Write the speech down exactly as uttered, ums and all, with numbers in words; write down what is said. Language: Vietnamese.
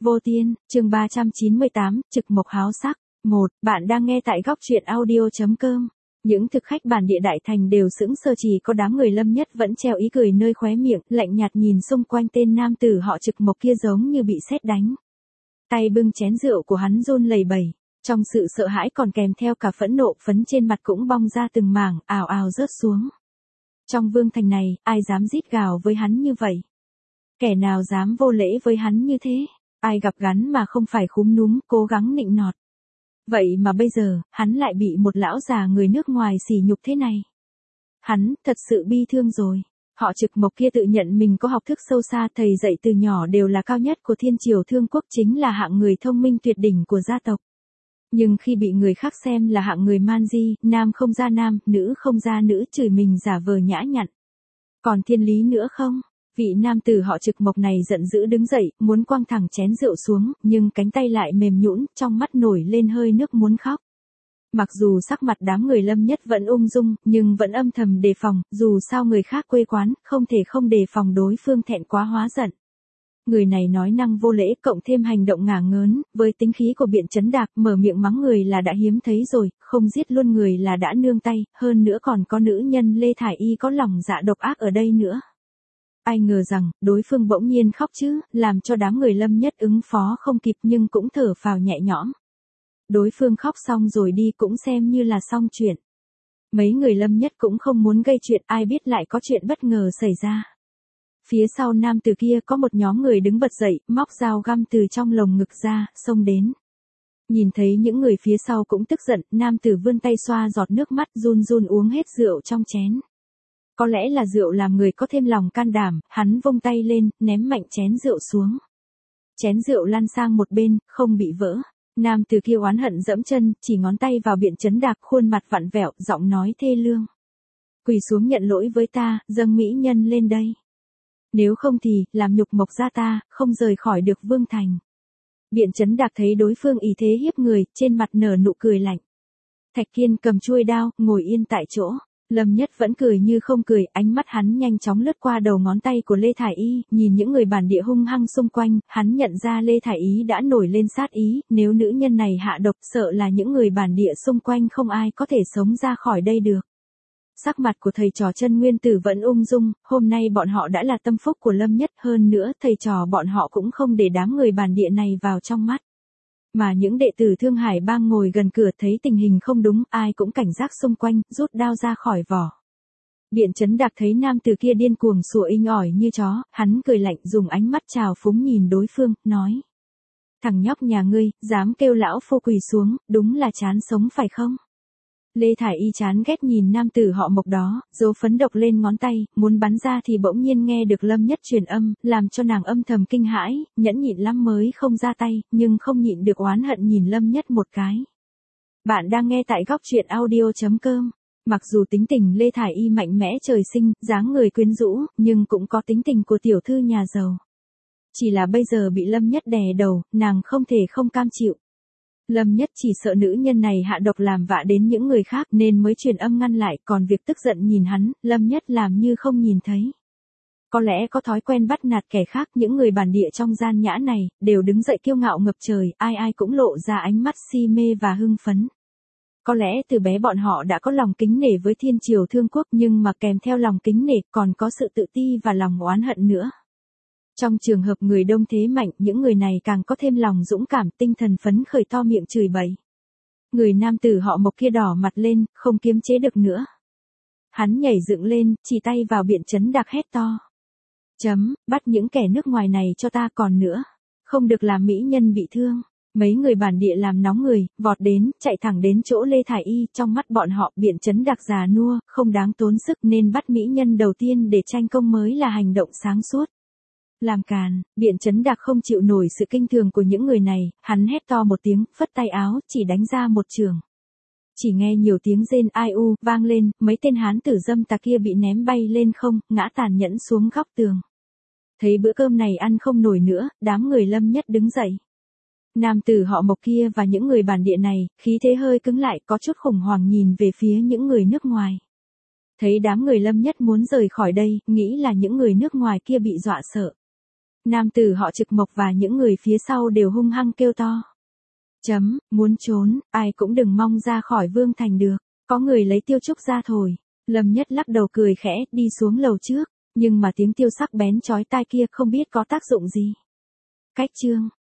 Vô Tiên, chương ba trăm chín mươi tám, Trực Mộc Háo Sắc. một. Bạn đang nghe tại góc truyện audio chấm com. Những thực khách bản địa đại thành đều sững sờ, chỉ có đám người Lâm Nhất vẫn treo ý cười nơi khóe miệng, lạnh nhạt nhìn xung quanh tên nam tử họ Trực Mộc kia giống như bị sét đánh. Tay bưng chén rượu của hắn run lẩy bẩy, trong sự sợ hãi còn kèm theo cả phẫn nộ, phấn trên mặt cũng bong ra từng mảng, ào ào rớt xuống. Trong vương thành này, ai dám rít gào với hắn như vậy? Kẻ nào dám vô lễ với hắn như thế? Ai gặp gắn mà không phải khúm núm, cố gắng nịnh nọt. Vậy mà bây giờ, hắn lại bị một lão già người nước ngoài sỉ nhục thế này. Hắn, thật sự bi thương rồi. Họ Trực Mộc kia tự nhận mình có học thức sâu xa, thầy dạy từ nhỏ đều là cao nhất của thiên triều Thương Quốc, chính là hạng người thông minh tuyệt đỉnh của gia tộc. Nhưng khi bị người khác xem là hạng người man di, nam không ra nam, nữ không ra nữ, chửi mình giả vờ nhã nhặn. Còn thiên lý nữa không? Vị nam tử họ Trực Mộc này giận dữ đứng dậy, muốn quăng thẳng chén rượu xuống, nhưng cánh tay lại mềm nhũn, trong mắt nổi lên hơi nước muốn khóc. Mặc dù sắc mặt đám người Lâm Nhất vẫn ung dung, nhưng vẫn âm thầm đề phòng, dù sao người khác quê quán, không thể không đề phòng đối phương thẹn quá hóa giận. Người này nói năng vô lễ, cộng thêm hành động ngả ngớn, với tính khí của Biện Chấn Đạc, mở miệng mắng người là đã hiếm thấy rồi, không giết luôn người là đã nương tay, hơn nữa còn có nữ nhân Lê Thải Y có lòng dạ độc ác ở đây nữa. Ai ngờ rằng, đối phương bỗng nhiên khóc chứ, làm cho đám người Lâm Nhất ứng phó không kịp, nhưng cũng thở phào nhẹ nhõm. Đối phương khóc xong rồi đi cũng xem như là xong chuyện. Mấy người Lâm Nhất cũng không muốn gây chuyện, ai biết lại có chuyện bất ngờ xảy ra. Phía sau nam tử kia có một nhóm người đứng bật dậy, móc dao găm từ trong lồng ngực ra, xông đến. Nhìn thấy những người phía sau cũng tức giận, nam tử vươn tay xoa giọt nước mắt, run run uống hết rượu trong chén. Có lẽ là rượu làm người có thêm lòng can đảm, hắn vung tay lên, ném mạnh chén rượu xuống. Chén rượu lăn sang một bên, không bị vỡ. Nam tử kia oán hận dẫm chân, chỉ ngón tay vào Biện Chấn Đạc, khuôn mặt vặn vẹo, giọng nói thê lương. Quỳ xuống nhận lỗi với ta, dâng mỹ nhân lên đây. Nếu không thì, làm nhục Mộc gia ta, không rời khỏi được vương thành. Biện Chấn Đạc thấy đối phương ý thế hiếp người, trên mặt nở nụ cười lạnh. Thạch Kiên cầm chuôi đao, ngồi yên tại chỗ. Lâm Nhất vẫn cười như không cười, ánh mắt hắn nhanh chóng lướt qua đầu ngón tay của Lê Thải Y, nhìn những người bản địa hung hăng xung quanh, hắn nhận ra Lê Thải Y đã nổi lên sát ý, nếu nữ nhân này hạ độc, sợ là những người bản địa xung quanh không ai có thể sống ra khỏi đây được. Sắc mặt của thầy trò Chân Nguyên Tử vẫn ung dung, hôm nay bọn họ đã là tâm phúc của Lâm Nhất, hơn nữa thầy trò bọn họ cũng không để đám người bản địa này vào trong mắt. Mà những đệ tử Thương Hải Bang ngồi gần cửa thấy tình hình không đúng, ai cũng cảnh giác xung quanh, rút đao ra khỏi vỏ. Biện Chấn Đạc thấy nam tử kia điên cuồng sủa inh ỏi như chó, hắn cười lạnh, dùng ánh mắt trào phúng nhìn đối phương, nói. Thằng nhóc nhà ngươi, dám kêu lão phu quỳ xuống, đúng là chán sống phải không? Lê Thải Y chán ghét nhìn nam tử họ Mộc đó, dấu phấn độc lên ngón tay, muốn bắn ra thì bỗng nhiên nghe được Lâm Nhất truyền âm, làm cho nàng âm thầm kinh hãi, nhẫn nhịn lắm mới không ra tay, nhưng không nhịn được oán hận nhìn Lâm Nhất một cái. Bạn đang nghe tại góc truyện audio chấm com. Mặc dù tính tình Lê Thải Y mạnh mẽ trời sinh, dáng người quyến rũ, nhưng cũng có tính tình của tiểu thư nhà giàu. Chỉ là bây giờ bị Lâm Nhất đè đầu, nàng không thể không cam chịu. Lâm Nhất chỉ sợ nữ nhân này hạ độc làm vạ đến những người khác nên mới truyền âm ngăn lại, còn việc tức giận nhìn hắn, Lâm Nhất làm như không nhìn thấy. Có lẽ có thói quen bắt nạt kẻ khác, những người bản địa trong gian nhã này, đều đứng dậy kiêu ngạo ngập trời, ai ai cũng lộ ra ánh mắt si mê và hưng phấn. Có lẽ từ bé bọn họ đã có lòng kính nể với thiên triều Thương Quốc, nhưng mà kèm theo lòng kính nể còn có sự tự ti và lòng oán hận nữa. Trong trường hợp người đông thế mạnh, những người này càng có thêm lòng dũng cảm, tinh thần phấn khởi, to miệng chửi bậy. Người nam tử họ Mộc kia đỏ mặt lên, không kiềm chế được nữa. Hắn nhảy dựng lên, chỉ tay vào Biện Chấn Đạc hét to. Chấm, bắt những kẻ nước ngoài này cho ta, còn nữa. Không được làm mỹ nhân bị thương. Mấy người bản địa làm nóng người, vọt đến, chạy thẳng đến chỗ Lê Thải Y, trong mắt bọn họ Biện Chấn Đạc già nua, không đáng tốn sức nên bắt mỹ nhân đầu tiên để tranh công mới là hành động sáng suốt. Làm càn, Biện Chấn Đạc không chịu nổi sự kinh thường của những người này, hắn hét to một tiếng, phất tay áo, chỉ đánh ra một trường. Chỉ nghe nhiều tiếng rên ai u vang lên, mấy tên hán tử dâm tà kia bị ném bay lên không, ngã tàn nhẫn xuống góc tường. Thấy bữa cơm này ăn không nổi nữa, đám người Lâm Nhất đứng dậy. Nam tử họ Mộc kia và những người bản địa này, khí thế hơi cứng lại, có chút khủng hoảng nhìn về phía những người nước ngoài. Thấy đám người Lâm Nhất muốn rời khỏi đây, nghĩ là những người nước ngoài kia bị dọa sợ. Nam tử họ Trực Mộc và những người phía sau đều hung hăng kêu to. Chấm, muốn trốn, ai cũng đừng mong ra khỏi Vương Thành được. Có người lấy tiêu trúc ra thổi. Lâm Nhất lắc đầu cười khẽ, đi xuống lầu trước. Nhưng mà tiếng tiêu sắc bén chói tai kia không biết có tác dụng gì. Cách chương